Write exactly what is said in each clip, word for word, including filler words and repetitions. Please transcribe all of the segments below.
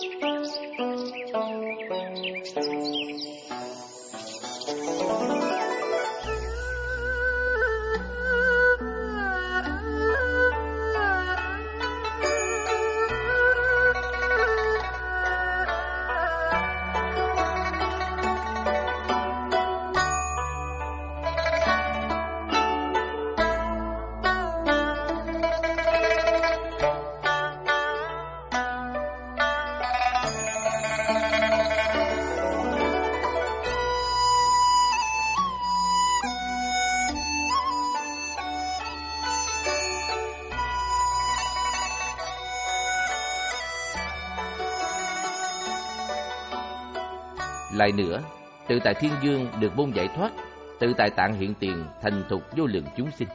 Lại nữa, tự tại thiên dương được môn giải thoát, tự tại tạng hiện tiền thành thục vô lượng chúng sinh.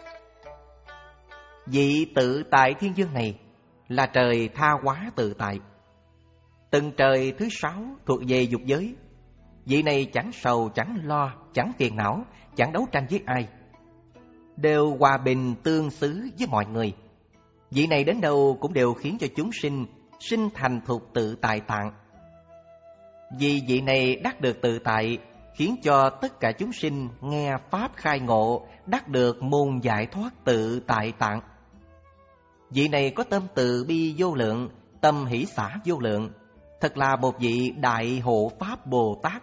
Vị tự tại thiên dương này là trời tha hóa tự tại. Từng trời thứ sáu thuộc về dục giới. Vị này chẳng sầu, chẳng lo, chẳng phiền não, chẳng đấu tranh với ai, đều hòa bình tương xứ với mọi người. Vị này đến đâu cũng đều khiến cho chúng sinh sinh thành thục tự tại tạng. Vì vị này đắc được tự tại, khiến cho tất cả chúng sinh nghe pháp khai ngộ, đắc được môn giải thoát tự tại tạng. Vị này có tâm từ bi vô lượng, tâm hỷ xả vô lượng, thật là một vị đại hộ pháp Bồ Tát.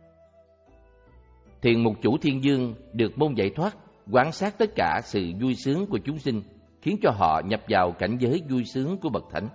Thiền mục chủ thiên dương được môn giải thoát, quan sát tất cả sự vui sướng của chúng sinh, khiến cho họ nhập vào cảnh giới vui sướng của bậc thánh.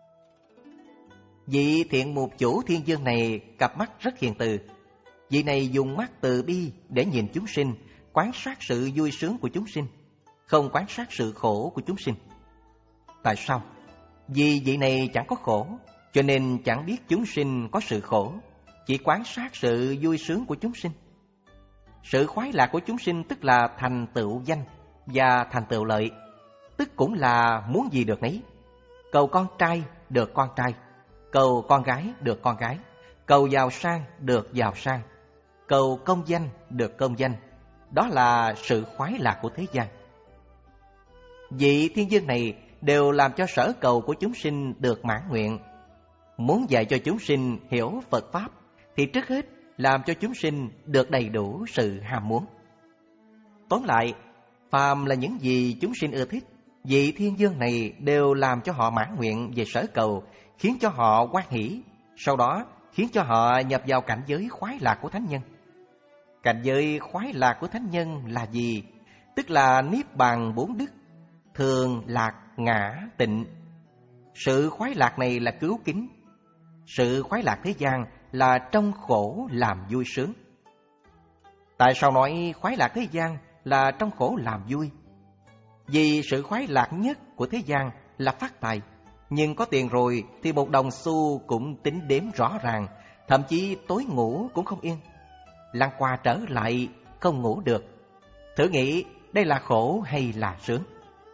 Vị thiện mục chủ thiên dương này cặp mắt rất hiền từ. Vị này dùng mắt từ bi để nhìn chúng sinh, quan sát sự vui sướng của chúng sinh, không quan sát sự khổ của chúng sinh. Tại sao? Vì vị này chẳng có khổ, cho nên chẳng biết chúng sinh có sự khổ, chỉ quan sát sự vui sướng của chúng sinh. Sự khoái lạc của chúng sinh tức là thành tựu danh và thành tựu lợi, tức cũng là muốn gì được nấy. Cầu con trai được con trai, cầu con gái được con gái, cầu giàu sang được giàu sang, cầu công danh được công danh. Đó là sự khoái lạc của thế gian. Vị thiên dương này đều làm cho sở cầu của chúng sinh được mãn nguyện. Muốn dạy cho chúng sinh hiểu Phật Pháp thì trước hết làm cho chúng sinh được đầy đủ sự ham muốn. Tóm lại, phàm là những gì chúng sinh ưa thích, vị thiên dương này đều làm cho họ mãn nguyện về sở cầu, khiến cho họ hoan hỷ, sau đó khiến cho họ nhập vào cảnh giới khoái lạc của thánh nhân. Cảnh giới khoái lạc của thánh nhân là gì? Tức là niết bàn bốn đức: thường, lạc, ngã, tịnh. Sự khoái lạc này là cứu kính. Sự khoái lạc thế gian là trong khổ làm vui sướng. Tại sao nói khoái lạc thế gian là trong khổ làm vui? Vì sự khoái lạc nhất của thế gian là phát tài. Nhưng có tiền rồi thì một đồng xu cũng tính đếm rõ ràng, thậm chí tối ngủ cũng không yên. Lăn qua trở lại không ngủ được. Thử nghĩ đây là khổ hay là sướng?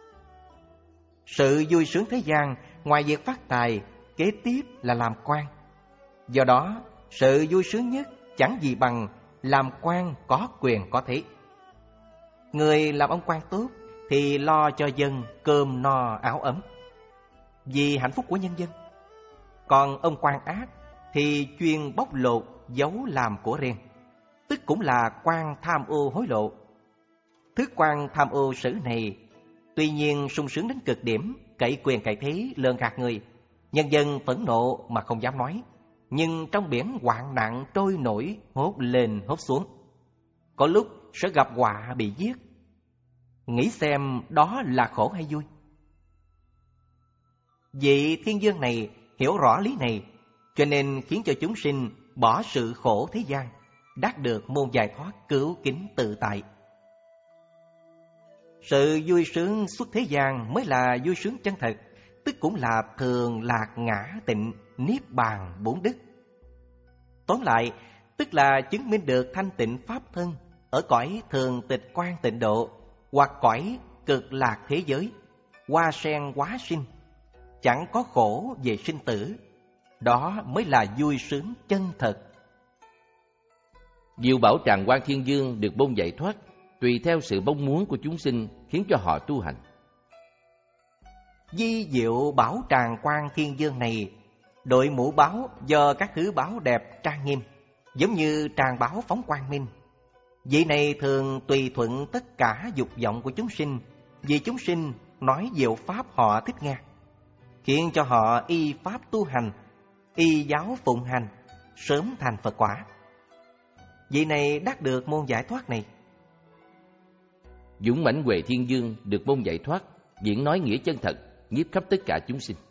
Sự vui sướng thế gian ngoài việc phát tài, kế tiếp là làm quan. Do đó, sự vui sướng nhất chẳng gì bằng làm quan có quyền có thế. Người làm ông quan tốt thì lo cho dân cơm no áo ấm, vì hạnh phúc của nhân dân. Còn ông quan ác thì chuyên bóc lột giấu làm của riêng, tức cũng là quan tham ô hối lộ. Thức quan tham ô sử này tuy nhiên sung sướng đến cực điểm, cậy quyền cậy thế lường gạt người. Nhân dân phẫn nộ mà không dám nói, nhưng trong biển hoạn nạn trôi nổi, hốt lên hốt xuống, có lúc sẽ gặp họa bị giết. Nghĩ xem đó là khổ hay vui? Vị thiên dương này hiểu rõ lý này, cho nên khiến cho chúng sinh bỏ sự khổ thế gian, đắc được môn giải thoát cứu kính tự tại. Sự vui sướng xuất thế gian mới là vui sướng chân thật, tức cũng là thường, lạc, ngã, tịnh, niết bàn bốn đức. Tóm lại, tức là chứng minh được thanh tịnh pháp thân ở cõi thường tịch quan tịnh độ hoặc cõi cực lạc thế giới, hoa sen hóa sinh, chẳng có khổ về sinh tử. Đó mới là vui sướng chân thật. Diệu Bảo Tràng Quan Thiên Dương được môn giải thoát, tùy theo sự mong muốn của chúng sinh, khiến cho họ tu hành. Di Diệu Bảo Tràng Quan Thiên Dương này Đội mũ báo do các thứ báo đẹp trang nghiêm, giống như tràng báo phóng quang minh. Vị này thường tùy thuận tất cả dục vọng của chúng sinh, vì chúng sinh nói diệu pháp họ thích nghe, khiến cho họ y pháp tu hành, y giáo phụng hành, sớm thành Phật quả. Vị này đắc được môn giải thoát này. Dũng mãnh Huệ Thiên Dương được môn giải thoát, diễn nói nghĩa chân thật, nhiếp khắp tất cả chúng sinh.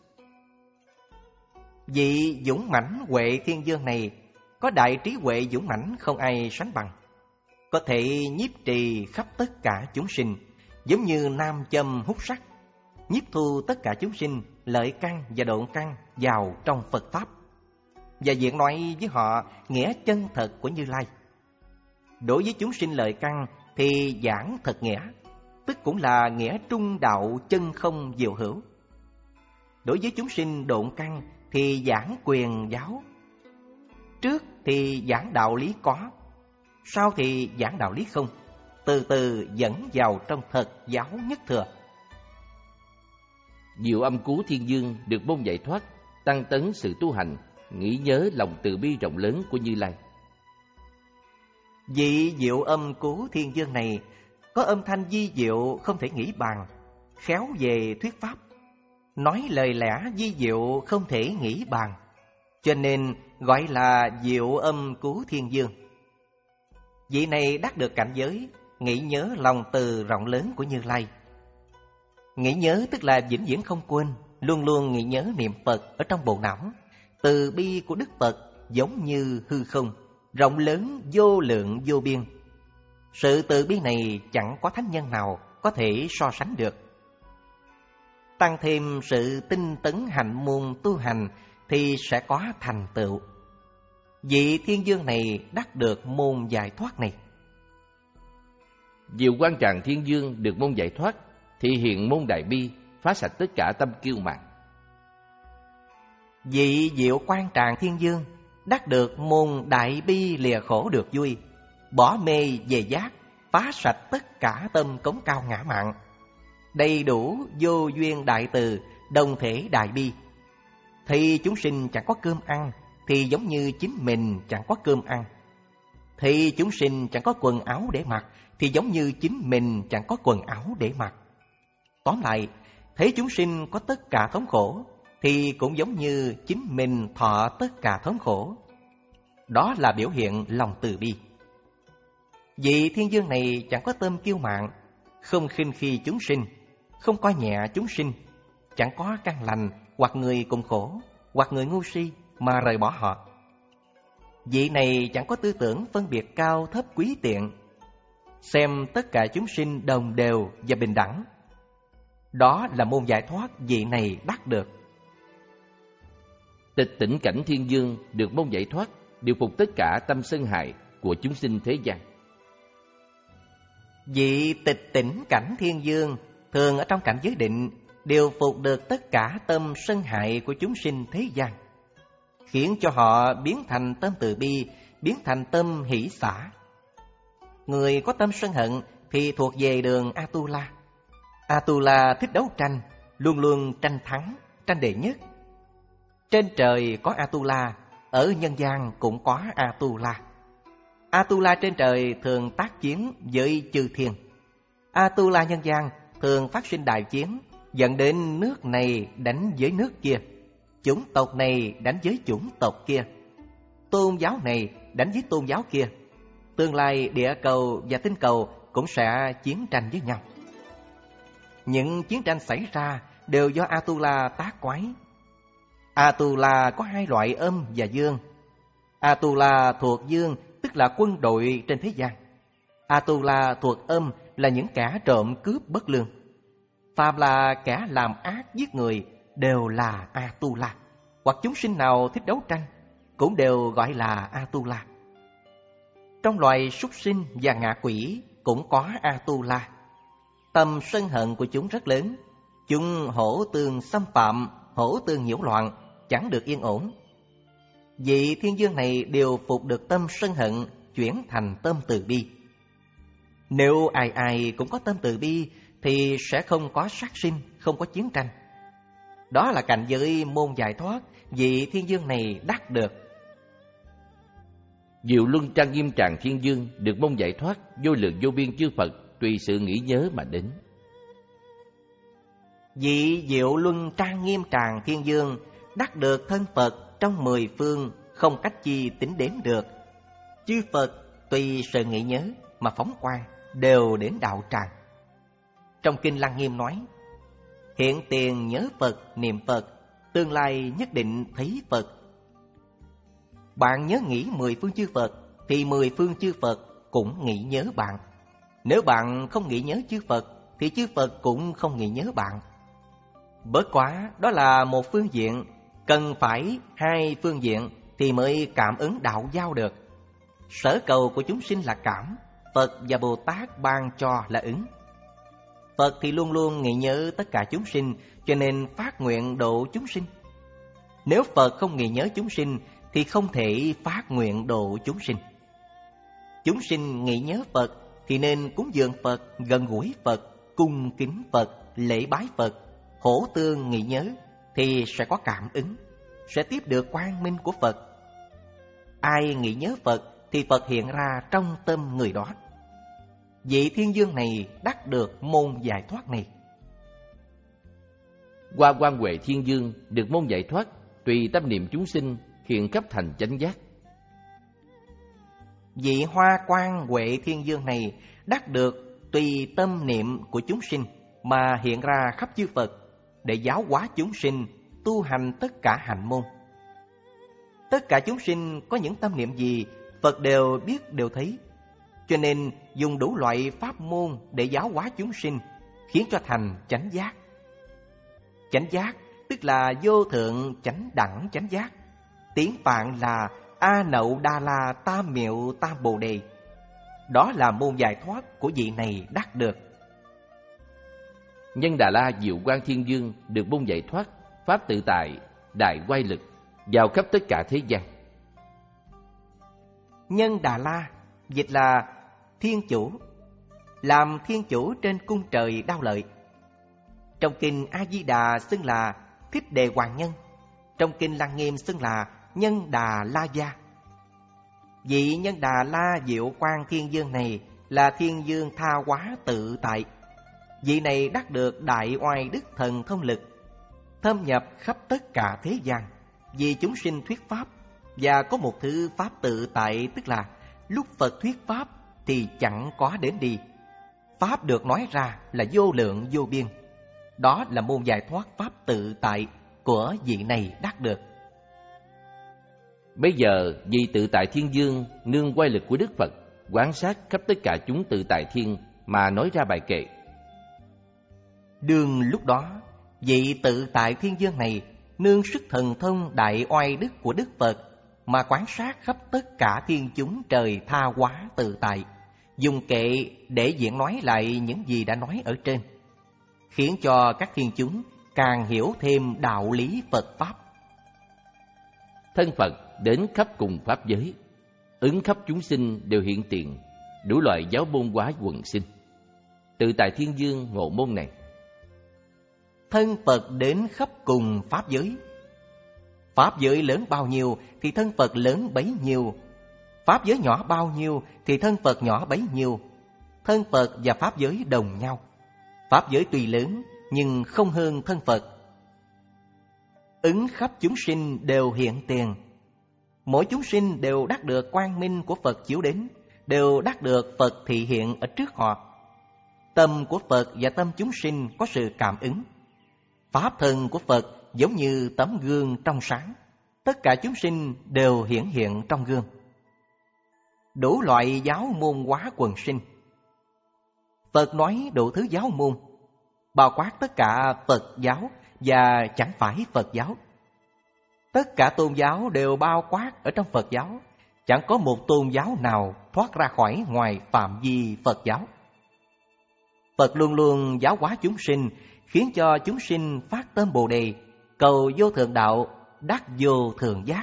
Vị dũng mãnh Huệ Thiên Dương này có đại trí huệ dũng mãnh không ai sánh bằng, có thể nhiếp trì khắp tất cả chúng sinh, giống như nam châm hút sắt, nhiếp thu tất cả chúng sinh lợi căn và độn căn vào trong Phật pháp, và diễn nói với họ nghĩa chân thật của Như Lai. Đối với chúng sinh lợi căn thì giảng thật nghĩa, tức cũng là nghĩa trung đạo chân không diệu hữu. Đối với chúng sinh độn căn thì giảng quyền giáo. Trước thì giảng đạo lý có, sau thì giảng đạo lý không, từ từ dẫn vào trong thật giáo nhất thừa. Diệu Âm Cứu Thiên Dương được môn giải thoát, tăng tấn sự tu hành, nghĩ nhớ lòng từ bi rộng lớn của Như Lai. Vị Diệu Âm Cứu Thiên Dương này có âm thanh vi diệu không thể nghĩ bàn, khéo về thuyết pháp, nói lời lẽ vi diệu không thể nghĩ bàn, cho nên gọi là Diệu Âm Cứu Thiên Dương. Vị này đắc được cảnh giới nghĩ nhớ lòng từ rộng lớn của Như Lai. Nghĩ nhớ tức là vĩnh viễn không quên, luôn luôn nghĩ nhớ niệm Phật ở trong bộ não. Từ bi của Đức Phật giống như hư không, rộng lớn vô lượng vô biên. Sự từ bi này chẳng có thánh nhân nào có thể so sánh được. Tăng thêm sự tinh tấn hạnh môn tu hành thì sẽ có thành tựu. Vị Thiên Dương này đắc được môn giải thoát này. Diệu Quan Tràng Thiên Dương được môn giải thoát, thì hiện môn đại bi, phá sạch tất cả tâm kiêu mạn. Vị Diệu Quan Tràng Thiên Dương đắc được môn đại bi lìa khổ được vui, bỏ mê về giác, phá sạch tất cả tâm cống cao ngã mạn, đầy đủ vô duyên đại từ, đồng thể đại bi. Thì chúng sinh chẳng có cơm ăn, thì giống như chính mình chẳng có cơm ăn. Thì chúng sinh chẳng có quần áo để mặc, thì giống như chính mình chẳng có quần áo để mặc. Tóm lại, thấy chúng sinh có tất cả thống khổ, thì cũng giống như chính mình thọ tất cả thống khổ. Đó là biểu hiện lòng từ bi. Vị Thiên Dương này chẳng có tâm kiêu mạn, không khinh khi chúng sinh, không coi nhẹ chúng sinh, chẳng có căn lành hoặc người cùng khổ, hoặc người ngu si mà rời bỏ họ. Vị này chẳng có tư tưởng phân biệt cao thấp quý tiện, xem tất cả chúng sinh đồng đều và bình đẳng. Đó là môn giải thoát vị này đắc được. Tịch tỉnh cảnh Thiên Dương được môn giải thoát, điều phục tất cả tâm sân hại của chúng sinh thế gian. Vị tịch tỉnh cảnh Thiên Dương thường ở trong cảnh giới định, điều phục được tất cả tâm sân hại của chúng sinh thế gian, khiến cho họ biến thành tâm từ bi, biến thành tâm hỷ xả. Người có tâm sân hận thì thuộc về đường Atula. Atula thích đấu tranh, luôn luôn tranh thắng, tranh đệ nhất. Trên trời có Atula, ở nhân gian cũng có Atula. Atula trên trời thường tác chiến với chư thiên. Atula nhân gian thường phát sinh đại chiến, dẫn đến nước này đánh với nước kia, chủng tộc này đánh với chủng tộc kia, tôn giáo này đánh với tôn giáo kia. Tương lai địa cầu và tinh cầu cũng sẽ chiến tranh với nhau. Những chiến tranh xảy ra đều do Atula tác quái. Atula có hai loại âm và dương. Atula thuộc dương tức là quân đội trên thế gian. Atula thuộc âm là những kẻ trộm cướp bất lương. Phàm là kẻ làm ác giết người đều là Atula, hoặc chúng sinh nào thích đấu tranh cũng đều gọi là Atula. Trong loài súc sinh và ngạ quỷ cũng có Atula. Tâm sân hận của chúng rất lớn, chúng hổ tương xâm phạm, hổ tương nhiễu loạn, chẳng được yên ổn. Vị Thiên Dương này đều phục được tâm sân hận, chuyển thành tâm từ bi. Nếu ai ai cũng có tâm từ bi thì sẽ không có sát sinh, không có chiến tranh. Đó là cảnh giới môn giải thoát vị thiên dương này đắc được. Diệu luân trang nghiêm tràng thiên dương được môn giải thoát vô lượng vô biên chư Phật tùy sự nghĩ nhớ mà đến. Vị diệu luân trang nghiêm tràng thiên dương đắc được thân Phật trong mười phương không cách chi tính đếm được. Chư Phật tùy sự nghĩ nhớ mà phóng quang đều đến đạo tràng. Trong kinh Lăng Nghiêm nói: hiện tiền nhớ Phật, niệm Phật, tương lai nhất định thấy Phật. Bạn nhớ nghĩ mười phương chư Phật thì mười phương chư Phật cũng nghĩ nhớ bạn. Nếu bạn không nghĩ nhớ chư Phật thì chư Phật cũng không nghĩ nhớ bạn. Bất quá đó là một phương diện, cần phải hai phương diện thì mới cảm ứng đạo giao được. Sở cầu của chúng sinh là cảm, Phật và Bồ Tát ban cho là ứng. Phật thì luôn luôn nghĩ nhớ tất cả chúng sinh, cho nên phát nguyện độ chúng sinh. Nếu Phật không nghĩ nhớ chúng sinh thì không thể phát nguyện độ chúng sinh. Chúng sinh nghĩ nhớ Phật thì nên cúng dường Phật, gần gũi Phật, cung kính Phật, lễ bái Phật, hổ tương nghĩ nhớ thì sẽ có cảm ứng, sẽ tiếp được quang minh của Phật. Ai nghĩ nhớ Phật thì Phật hiện ra trong tâm người đó. Vị thiên dương này đắc được môn giải thoát này. Qua Quan Huệ thiên dương được môn giải thoát tùy tâm niệm chúng sinh hiện khắp thành chánh giác. Vị Hoa Quan Huệ thiên dương này đắc được tùy tâm niệm của chúng sinh mà hiện ra khắp chư Phật để giáo hóa chúng sinh tu hành tất cả hạnh môn. Tất cả chúng sinh có những tâm niệm gì Phật đều biết đều thấy, cho nên dùng đủ loại pháp môn để giáo hóa chúng sinh, khiến cho thành chánh giác. Chánh giác tức là vô thượng chánh đẳng chánh giác. Tiếng Phạn là A Nậu Đa La Tam Miệu Tam Bồ Đề. Đó là môn giải thoát của vị này đắc được. Nhân Đà La Diệu Quang Thiên Dương được môn giải thoát pháp tự tại, đại oai lực, vào khắp tất cả thế gian. Nhân Đà La dịch là thiên chủ, làm thiên chủ trên cung trời Đao Lợi. Trong kinh A Di Đà xưng là Thích Đề Hoàng Nhân, trong kinh Lăng Nghiêm xưng là Nhân Đà La Gia. Vị Nhân Đà La Diệu Quang Thiên Dương này là thiên dương tha hóa tự tại. Vị này đắc được đại oai đức thần thông lực, thâm nhập khắp tất cả thế gian, vì chúng sinh thuyết pháp. Và có một thứ pháp tự tại, tức là lúc Phật thuyết pháp thì chẳng có đến đi. Pháp được nói ra là vô lượng vô biên. Đó là môn giải thoát pháp tự tại của vị này đắc được. Bây giờ vị tự tại thiên dương nương oai lực của Đức Phật quan sát khắp tất cả chúng tự tại thiên mà nói ra bài kệ. Đương lúc đó, vị tự tại thiên dương này nương sức thần thông đại oai đức của Đức Phật mà quan sát khắp tất cả thiên chúng trời tha hóa tự tại, dùng kệ để diễn nói lại những gì đã nói ở trên, khiến cho các thiên chúng càng hiểu thêm đạo lý Phật Pháp. Thân Phật đến khắp cùng pháp giới, ứng khắp chúng sinh đều hiện tiền, đủ loại giáo môn hóa quần sinh. Tự tại thiên dương ngộ môn này. Thân Phật đến khắp cùng pháp giới. Pháp giới lớn bao nhiêu thì thân Phật lớn bấy nhiêu. Pháp giới nhỏ bao nhiêu thì thân Phật nhỏ bấy nhiêu. Thân Phật và pháp giới đồng nhau. Pháp giới tuy lớn nhưng không hơn thân Phật. Ứng khắp chúng sinh đều hiện tiền. Mỗi chúng sinh đều đắc được quang minh của Phật chiếu đến, đều đắc được Phật thị hiện ở trước họ. Tâm của Phật và tâm chúng sinh có sự cảm ứng. Pháp thân của Phật giống như tấm gương trong sáng, tất cả chúng sinh đều hiển hiện trong gương. Đủ loại giáo môn hóa quần sinh. Phật nói đủ thứ giáo môn, bao quát tất cả Phật giáo và chẳng phải Phật giáo. Tất cả tôn giáo đều bao quát ở trong Phật giáo, chẳng có một tôn giáo nào thoát ra khỏi ngoài phạm vi Phật giáo. Phật luôn luôn giáo hóa chúng sinh, khiến cho chúng sinh phát tâm Bồ Đề, cầu vô thượng đạo, đắc vô thượng giác.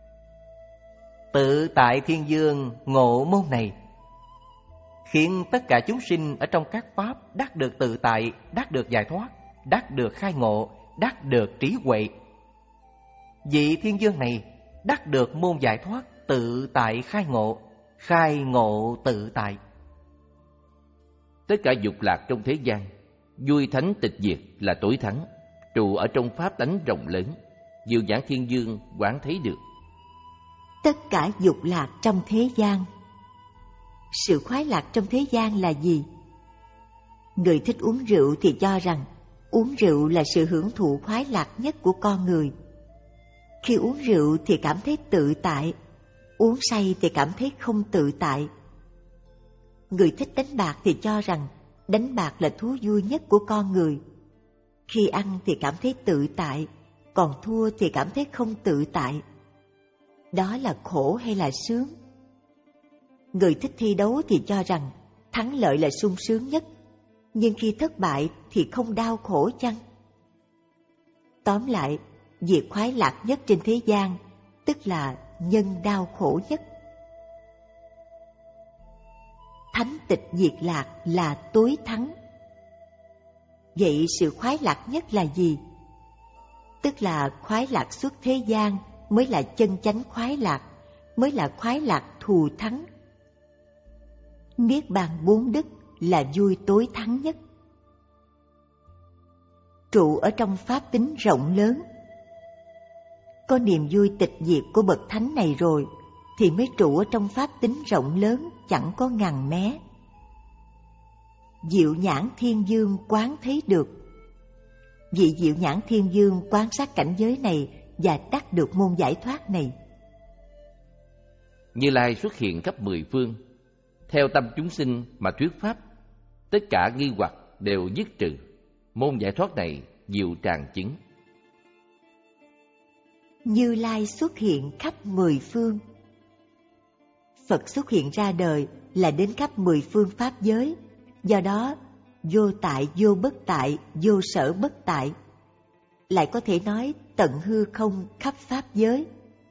Tự tại thiên dương ngộ môn này, khiến tất cả chúng sinh ở trong các pháp đắc được tự tại, đắc được giải thoát, đắc được khai ngộ, đắc được trí huệ. Vị thiên vương này đắc được môn giải thoát tự tại khai ngộ, khai ngộ tự tại. Tất cả dục lạc trong thế gian, vui thánh tịch diệt là tối thắng, trụ ở trong pháp tánh rộng lớn, Diệu Nhãn Thiên Vương quán thấy được. Tất cả dục lạc trong thế gian. Sự khoái lạc trong thế gian là gì? Người thích uống rượu thì cho rằng uống rượu là sự hưởng thụ khoái lạc nhất của con người. Khi uống rượu thì cảm thấy tự tại, uống say thì cảm thấy không tự tại. Người thích đánh bạc thì cho rằng đánh bạc là thú vui nhất của con người. Khi ăn thì cảm thấy tự tại, còn thua thì cảm thấy không tự tại. Đó là khổ hay là sướng? Người thích thi đấu thì cho rằng thắng lợi là sung sướng nhất, nhưng khi thất bại thì không đau khổ chăng? Tóm lại, việc khoái lạc nhất trên thế gian tức là nhân đau khổ nhất. Thánh tịch diệt lạc là tối thắng. Vậy sự khoái lạc nhất là gì? Tức là khoái lạc xuất thế gian mới là chân chánh khoái lạc, mới là khoái lạc thù thắng. Niết bàn bốn đức là vui tối thắng nhất. Trụ ở trong pháp tính rộng lớn. Có niềm vui tịch diệt của bậc thánh này rồi thì mới trụ ở trong pháp tính rộng lớn chẳng có ngằn mé. Diệu Nhãn Thiên Vương quán thấy được. Vị Diệu Nhãn Thiên Vương quan sát cảnh giới này và đắc được môn giải thoát này. Như Lai xuất hiện khắp mười phương, theo tâm chúng sinh mà thuyết pháp, tất cả nghi hoặc đều dứt trừ. Môn giải thoát này diệu tràng chứng. Như Lai xuất hiện khắp mười phương. Phật xuất hiện ra đời là đến khắp mười phương pháp giới, do đó vô tại, vô bất tại, vô sở bất tại, lại có thể nói tận hư không khắp pháp giới.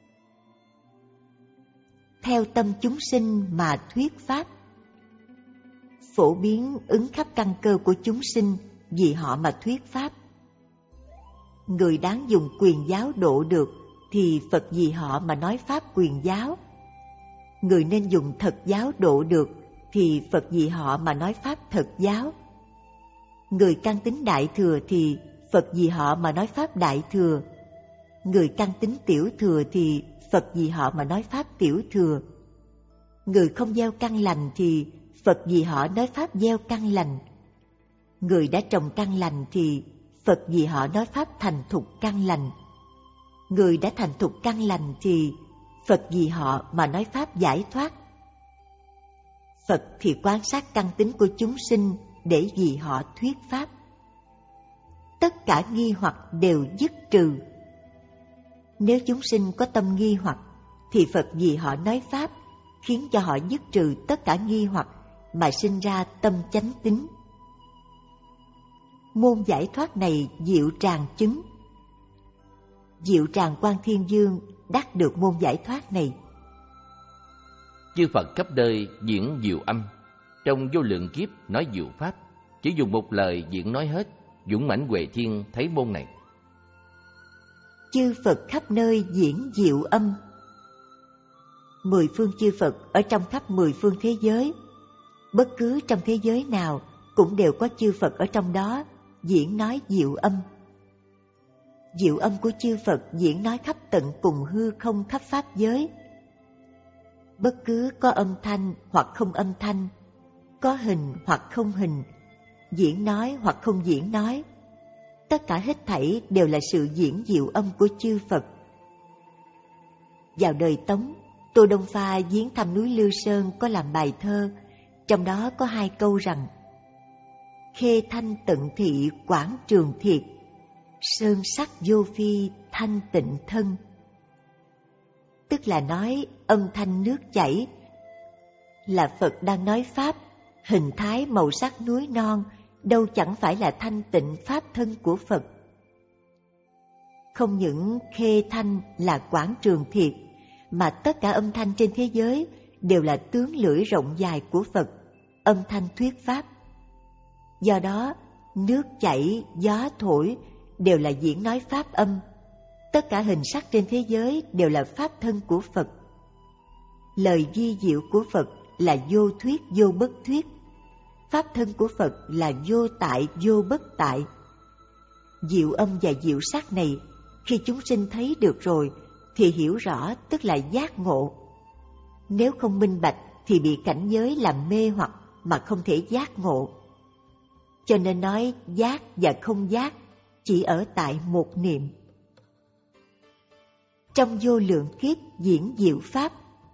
Theo tâm chúng sinh mà thuyết pháp, phổ biến ứng khắp căn cơ của chúng sinh vì họ mà thuyết pháp. Người đáng dùng quyền giáo độ được thì Phật vì họ mà nói pháp quyền giáo. Người nên dùng thật giáo độ được thì Phật vì họ mà nói pháp thật giáo. Người căn tín đại thừa thì Phật vì họ mà nói pháp đại thừa. Người căn tín tiểu thừa thì Phật vì họ mà nói pháp tiểu thừa. Người không gieo căn lành thì Phật vì họ nói pháp gieo căn lành. Người đã trồng căn lành thì Phật vì họ nói pháp thành thục căn lành. Người đã thành thục căn lành thì Phật vì họ mà nói pháp giải thoát. Phật thì quan sát căn tính của chúng sinh để vì họ thuyết pháp. Tất cả nghi hoặc đều dứt trừ. Nếu chúng sinh có tâm nghi hoặc thì Phật vì họ nói pháp, khiến cho họ dứt trừ tất cả nghi hoặc mà sinh ra tâm chánh tín. Môn giải thoát này diệu tràng chứng. Diệu tràng Quan Thiên Vương đắc được môn giải thoát này. Chư Phật khắp đời diễn diệu âm, trong vô lượng kiếp nói diệu pháp, chỉ dùng một lời diễn nói hết. Dũng mãnh Huệ Thiên thấy môn này. Chư Phật khắp nơi diễn diệu âm. Mười phương chư Phật ở trong khắp mười phương thế giới, bất cứ trong thế giới nào cũng đều có chư Phật ở trong đó diễn nói diệu âm. Diệu âm của chư Phật diễn nói khắp tận cùng hư không khắp pháp giới. Bất cứ có âm thanh hoặc không âm thanh, có hình hoặc không hình, diễn nói hoặc không diễn nói, tất cả hết thảy đều là sự diễn diệu âm của chư Phật. Vào đời Tống, Tô Đông Pha viếng thăm núi Lư Sơn có làm bài thơ, trong đó có hai câu rằng: khê thanh tận thị quảng trường thiệt, sơn sắc vô phi thanh tịnh thân. Tức là nói âm thanh nước chảy là Phật đang nói pháp, hình thái màu sắc núi non đâu chẳng phải là thanh tịnh pháp thân của Phật. Không những khê thanh là quảng trường thiệt, mà tất cả âm thanh trên thế giới đều là tướng lưỡi rộng dài của Phật, âm thanh thuyết pháp. Do đó, nước chảy, gió thổi đều là diễn nói pháp âm. Tất cả hình sắc trên thế giới đều là pháp thân của Phật. Lời vi diệu của Phật là vô thuyết vô bất thuyết. Pháp thân của Phật là vô tại vô bất tại. Diệu âm và diệu sắc này, khi chúng sinh thấy được rồi thì hiểu rõ, tức là giác ngộ. Nếu không minh bạch thì bị cảnh giới làm mê hoặc mà không thể giác ngộ. Cho nên nói giác và không giác chỉ ở tại một niệm. Trong vô lượng kiếp diễn diệu pháp.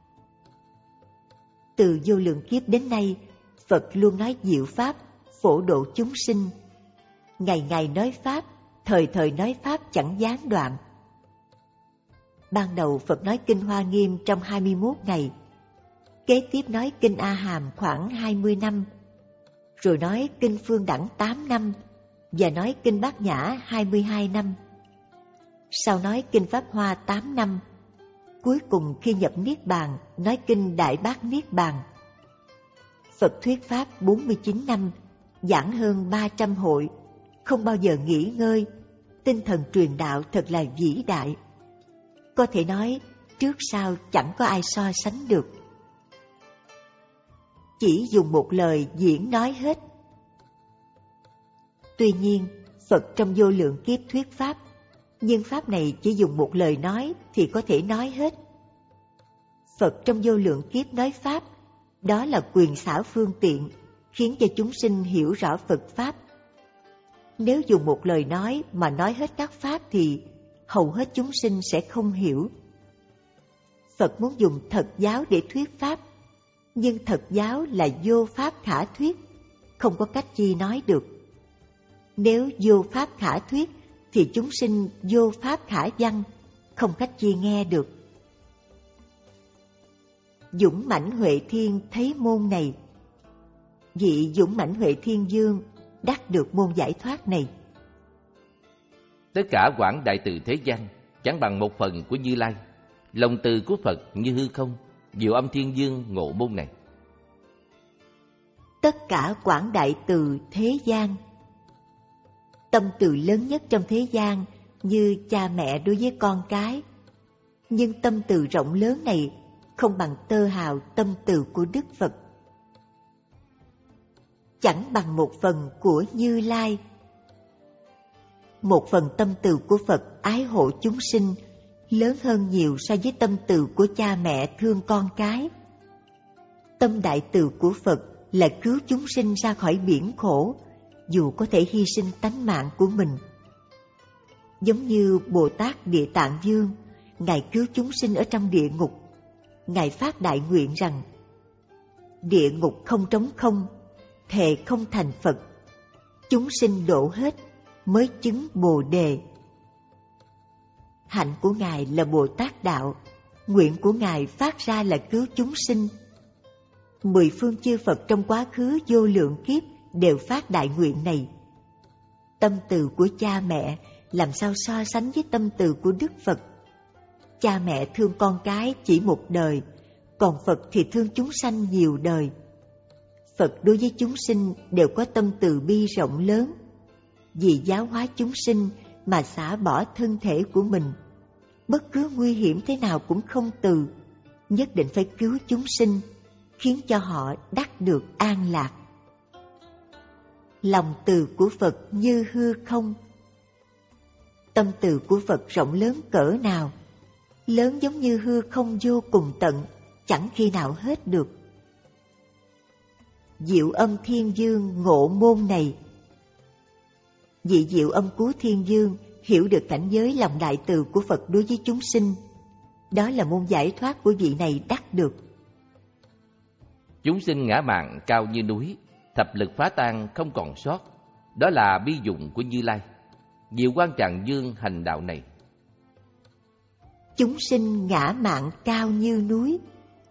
Từ vô lượng kiếp đến nay, Phật luôn nói diệu pháp, phổ độ chúng sinh. Ngày ngày nói pháp, thời thời nói pháp chẳng gián đoạn. Ban đầu Phật nói Kinh Hoa Nghiêm trong hai mươi mốt ngày, kế tiếp nói Kinh A Hàm khoảng hai mươi năm, rồi nói Kinh Phương Đẳng tám năm, và nói Kinh Bát Nhã hai mươi hai năm. Sau nói Kinh Pháp Hoa tám năm, cuối cùng khi nhập Niết Bàn nói Kinh Đại Bát Niết Bàn. Phật thuyết Pháp bốn mươi chín năm, giảng hơn ba trăm hội, không bao giờ nghỉ ngơi. Tinh thần truyền đạo thật là vĩ đại. Có thể nói trước sau chẳng có ai so sánh được. Chỉ dùng một lời diễn nói hết. Tuy nhiên, Phật trong vô lượng kiếp thuyết Pháp, nhưng Pháp này chỉ dùng một lời nói thì có thể nói hết. Phật trong vô lượng kiếp nói Pháp, đó là quyền xảo phương tiện, khiến cho chúng sinh hiểu rõ Phật Pháp. Nếu dùng một lời nói mà nói hết các Pháp thì hầu hết chúng sinh sẽ không hiểu. Phật muốn dùng thật giáo để thuyết Pháp, nhưng thật giáo là vô Pháp khả thuyết, không có cách chi nói được. Nếu vô Pháp khả thuyết thì chúng sinh vô Pháp khả văn, không cách chi nghe được. Dũng mãnh Huệ Thiên thấy môn này. Vị dũng mãnh Huệ Thiên Dương đắc được môn giải thoát này. Tất cả quảng đại từ thế gian chẳng bằng một phần của Như Lai. Lòng từ của Phật như hư không, Diệu Âm Thiên Dương ngộ môn này. Tất cả quảng đại từ thế gian. Tâm từ lớn nhất trong thế gian như cha mẹ đối với con cái. Nhưng tâm từ rộng lớn này không bằng tơ hào tâm từ của Đức Phật. Chẳng bằng một phần của Như Lai. Một phần tâm từ của Phật ái hộ chúng sinh lớn hơn nhiều so với tâm từ của cha mẹ thương con cái. Tâm đại từ của Phật là cứu chúng sinh ra khỏi biển khổ, dù có thể hy sinh tánh mạng của mình. Giống như Bồ Tát Địa Tạng Vương, Ngài cứu chúng sinh ở trong địa ngục. Ngài phát đại nguyện rằng: địa ngục không trống không, thề không thành Phật, chúng sinh độ hết mới chứng Bồ Đề. Hạnh của Ngài là Bồ Tát đạo, nguyện của Ngài phát ra là cứu chúng sinh. Mười phương chư Phật trong quá khứ vô lượng kiếp đều phát đại nguyện này. Tâm từ của cha mẹ làm sao so sánh với tâm từ của Đức Phật? Cha mẹ thương con cái chỉ một đời, còn Phật thì thương chúng sanh nhiều đời. Phật đối với chúng sinh đều có tâm từ bi rộng lớn. Vì giáo hóa chúng sinh mà xả bỏ thân thể của mình, bất cứ nguy hiểm thế nào cũng không từ, nhất định phải cứu chúng sinh, khiến cho họ đắc được an lạc. Lòng từ của Phật như hư không. Tâm từ của Phật rộng lớn cỡ nào? Lớn giống như hư không vô cùng tận, chẳng khi nào hết được. Diệu Âm Thiên Dương ngộ môn này. Vị Diệu Âm Cứu Thiên Dương hiểu được cảnh giới lòng đại từ của Phật đối với chúng sinh. Đó là môn giải thoát của vị này đắc được. Chúng sinh ngã mạn cao như núi, thập lực phá tan không còn sót. Đó là bi dụng của Như Lai. Diệu Quang Tràng Dương hành đạo này. Chúng sinh ngã mạn cao như núi.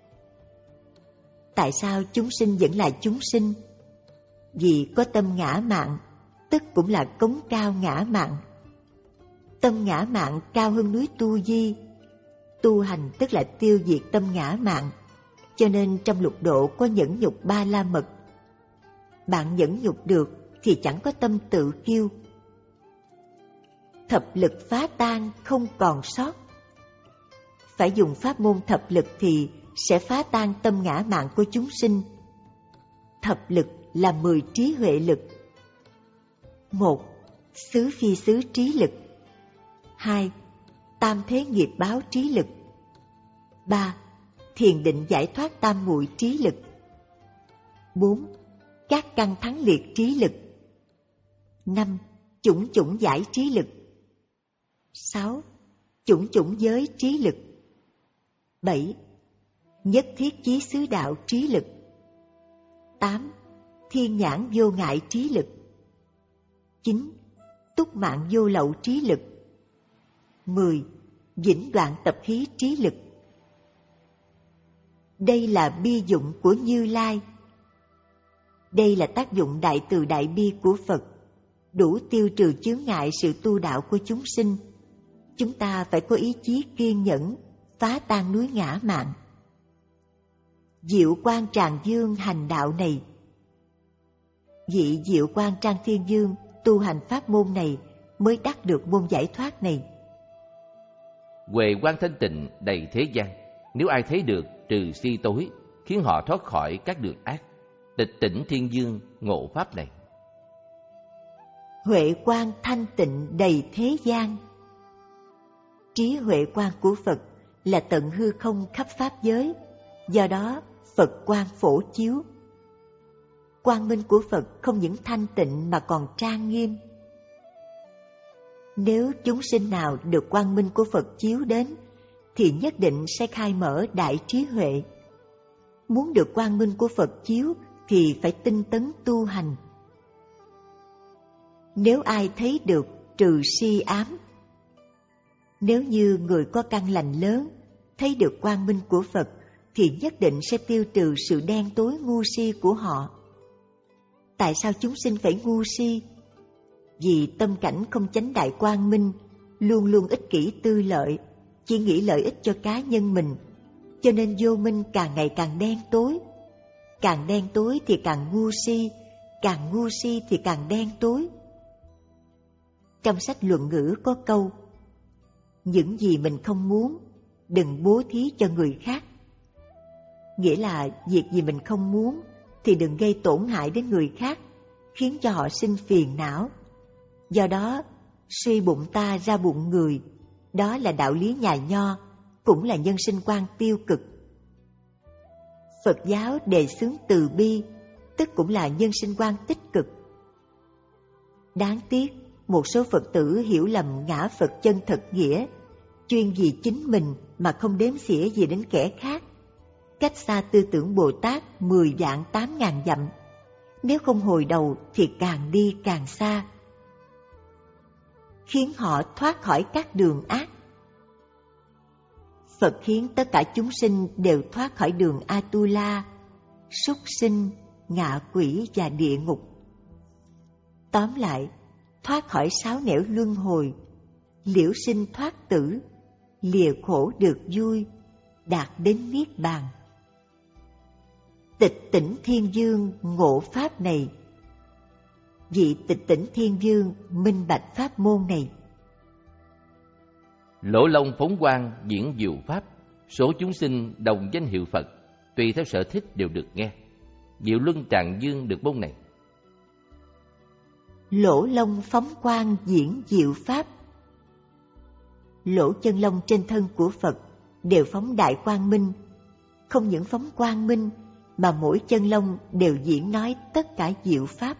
Tại sao chúng sinh vẫn là chúng sinh? Vì có tâm ngã mạn, tức cũng là cống cao ngã mạn. Tâm ngã mạn cao hơn núi Tu Di. Tu hành tức là tiêu diệt tâm ngã mạn. Cho nên trong lục độ có nhẫn nhục ba la mật. Bạn nhẫn nhục được thì chẳng có tâm tự kiêu. thập lực phá tan không còn sót. Phải dùng pháp môn thập lực thì sẽ phá tan tâm ngã mạn của chúng sinh. Thập lực là mười trí huệ lực. Một, xứ phi xứ trí lực. Hai, tam thế nghiệp báo trí lực. Ba, thiền định giải thoát tam muội trí lực. Bốn, các căn thắng liệt trí lực. Năm, chủng chủng giải trí lực. Sáu, chủng chủng giới trí lực. Bảy, nhất thiết chí xứ đạo trí lực. Tám, thiên nhãn vô ngại trí lực. Chín, túc mạng vô lậu trí lực. Mười, vĩnh đoạn tập khí trí lực. Đây là bi dụng của Như Lai. Đây là tác dụng đại từ đại bi của Phật, đủ tiêu trừ chướng ngại sự tu đạo của chúng sinh. Chúng ta phải có ý chí kiên nhẫn, phá tan núi ngã mạn. Diệu Quang Tràng Dương hành đạo này. Vị Diệu Quang Trang Thiên Dương tu hành pháp môn này mới đắc được môn giải thoát này. Huệ quang thanh tịnh đầy thế gian, nếu ai thấy được trừ si tối, khiến họ thoát khỏi các đường ác. Tịch tỉnh thiên dương ngộ pháp này. Huệ quang thanh tịnh đầy thế gian. Trí huệ quang của Phật là tận hư không khắp pháp giới, do đó Phật quang phổ chiếu. Quang minh của Phật không những thanh tịnh mà còn trang nghiêm. Nếu chúng sinh nào được quang minh của Phật chiếu đến, thì nhất định sẽ khai mở đại trí huệ. Muốn được quang minh của Phật chiếu thì phải tinh tấn tu hành. Nếu ai thấy được trừ si ám, nếu như người có căn lành lớn thấy được quang minh của Phật thì nhất định sẽ tiêu trừ sự đen tối ngu si của họ. Tại sao chúng sinh phải ngu si? Vì tâm cảnh không chánh đại quang minh, luôn luôn ích kỷ tư lợi, chỉ nghĩ lợi ích cho cá nhân mình, cho nên vô minh càng ngày càng đen tối. Càng đen tối thì càng ngu si, càng ngu si thì càng đen tối. Trong sách luận ngữ có câu: những gì mình không muốn, đừng bố thí cho người khác. Nghĩa là việc gì mình không muốn thì đừng gây tổn hại đến người khác, khiến cho họ sinh phiền não. Do đó, suy bụng ta ra bụng người, đó là đạo lý nhà Nho, cũng là nhân sinh quan tiêu cực. Phật giáo đề xướng từ bi, tức cũng là nhân sinh quan tích cực. Đáng tiếc, một số Phật tử hiểu lầm ngã Phật chân thật nghĩa, chuyên vì chính mình mà không đếm xỉa gì đến kẻ khác. Cách xa tư tưởng Bồ Tát mười vạn tám ngàn dặm, nếu không hồi đầu thì càng đi càng xa, khiến họ thoát khỏi các đường ác. Phật khiến tất cả chúng sinh đều thoát khỏi đường Atula, súc sinh, ngạ quỷ và địa ngục. Tóm lại, thoát khỏi sáu nẻo luân hồi, liễu sinh thoát tử, lìa khổ được vui, đạt đến niết bàn. Tịch tỉnh thiên dương ngộ pháp này. Vị tịch tỉnh thiên dương minh bạch pháp môn này. Lỗ Long phóng quang diễn diệu pháp, số chúng sinh đồng danh hiệu Phật, tùy theo sở thích đều được nghe. Diệu Luân Tràng Dương được môn này. Lỗ Long phóng quang diễn diệu pháp. Lỗ chân lông trên thân của Phật đều phóng đại quang minh. Không những phóng quang minh, mà mỗi chân lông đều diễn nói tất cả diệu pháp.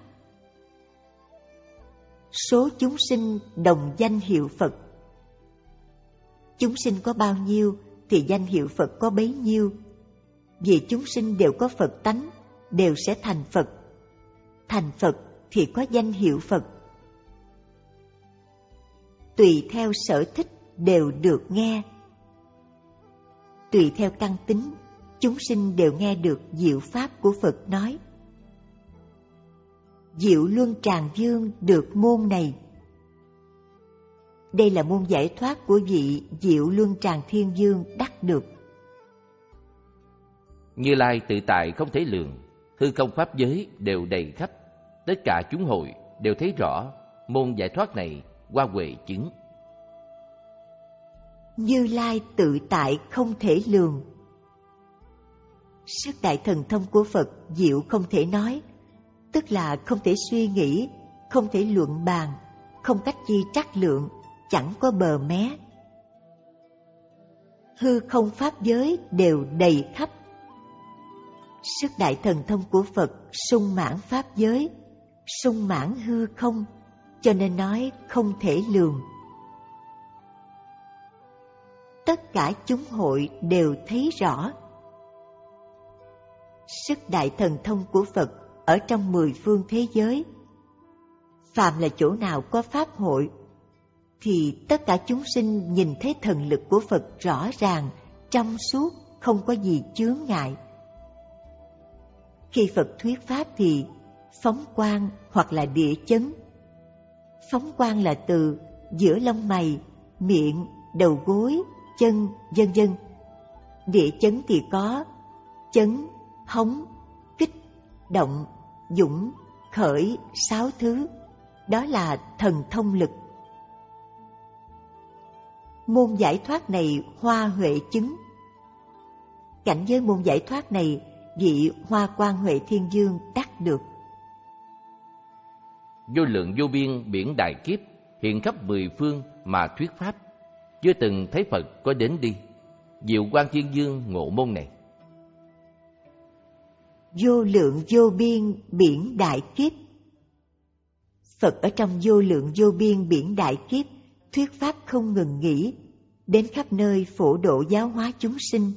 Số chúng sinh đồng danh hiệu Phật. Chúng sinh có bao nhiêu thì danh hiệu Phật có bấy nhiêu. Vì chúng sinh đều có Phật tánh, đều sẽ thành Phật. Thành Phật thì có danh hiệu Phật. Tùy theo sở thích đều được nghe. Tùy theo căn tính, chúng sinh đều nghe được diệu pháp của Phật nói. Diệu Luân Tràng Dương được môn này. Đây là môn giải thoát của vị Diệu Luân Tràng Thiên Dương đắc được. Như Lai tự tại không thể lường, hư không pháp giới đều đầy khắp, tất cả chúng hội đều thấy rõ môn giải thoát này qua huệ chứng. Như Lai tự tại không thể lường. Sức đại thần thông của Phật diệu không thể nói, tức là không thể suy nghĩ, không thể luận bàn, không cách chi trắc lượng, chẳng có bờ mé. Hư không pháp giới đều đầy khắp. Sức đại thần thông của Phật sung mãn pháp giới, sung mãn hư không, cho nên nói không thể lường. Tất cả chúng hội đều thấy rõ. Sức đại thần thông của Phật ở trong mười phương thế giới. Phàm là chỗ nào có pháp hội, thì tất cả chúng sinh nhìn thấy thần lực của Phật rõ ràng, trong suốt, không có gì chướng ngại. Khi Phật thuyết pháp thì phóng quang hoặc là địa chấn. Phóng quang là từ giữa lông mày, miệng, đầu gối, chân, vân vân. Địa chấn thì có chấn, hống, kích, động, dũng, khởi, sáu thứ. Đó là thần thông lực. Môn giải thoát này hoa huệ chứng. Cảnh giới môn giải thoát này vị Hoa Quan Huệ Thiên Dương đắc được. Vô lượng vô biên biển đại kiếp hiện khắp mười phương mà thuyết pháp, chưa từng thấy Phật có đến đi. Diệu Quang Thiên Dương ngộ môn này. Vô lượng vô biên biển đại kiếp. Phật ở trong vô lượng vô biên biển đại kiếp thuyết pháp không ngừng nghỉ, đến khắp nơi phổ độ giáo hóa chúng sinh.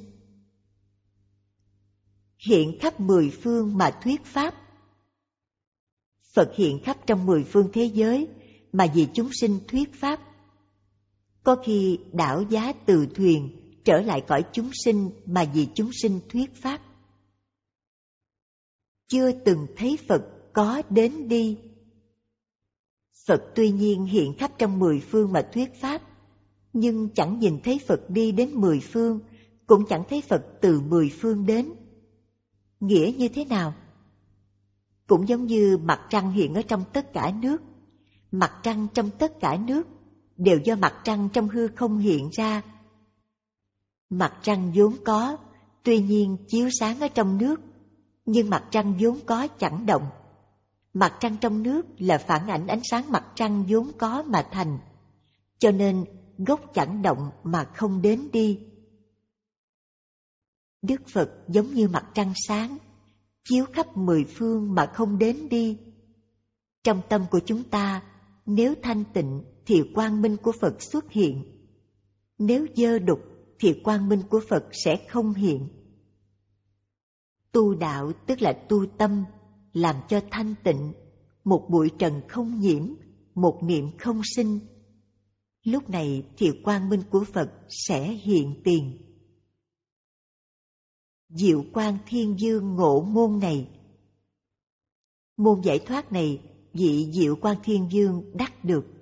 Hiện khắp mười phương mà thuyết pháp. Phật hiện khắp trong mười phương thế giới mà vì chúng sinh thuyết pháp. Có khi đảo giá từ thuyền trở lại cõi chúng sinh mà vì chúng sinh thuyết pháp. Chưa từng thấy Phật có đến đi. Phật tuy nhiên hiện khắp trong mười phương mà thuyết pháp, nhưng chẳng nhìn thấy Phật đi đến mười phương, cũng chẳng thấy Phật từ mười phương đến. Nghĩa như thế nào? Cũng giống như mặt trăng hiện ở trong tất cả nước. Mặt trăng trong tất cả nước đều do mặt trăng trong hư không hiện ra. Mặt trăng vốn có, tuy nhiên chiếu sáng ở trong nước, nhưng mặt trăng vốn có chẳng động. Mặt trăng trong nước là phản ảnh ánh sáng mặt trăng vốn có mà thành, cho nên gốc chẳng động mà không đến đi. Đức Phật giống như mặt trăng sáng, chiếu khắp mười phương mà không đến đi. Trong tâm của chúng ta, nếu thanh tịnh thì quang minh của Phật xuất hiện. Nếu dơ đục thì quang minh của Phật sẽ không hiện. Tu đạo tức là tu tâm, làm cho thanh tịnh, một bụi trần không nhiễm, một niệm không sinh. Lúc này thì quang minh của Phật sẽ hiện tiền. Diệu Quang Thiên Dương ngộ môn này. Môn giải thoát này vị Diệu Quang Thiên Dương đắc được.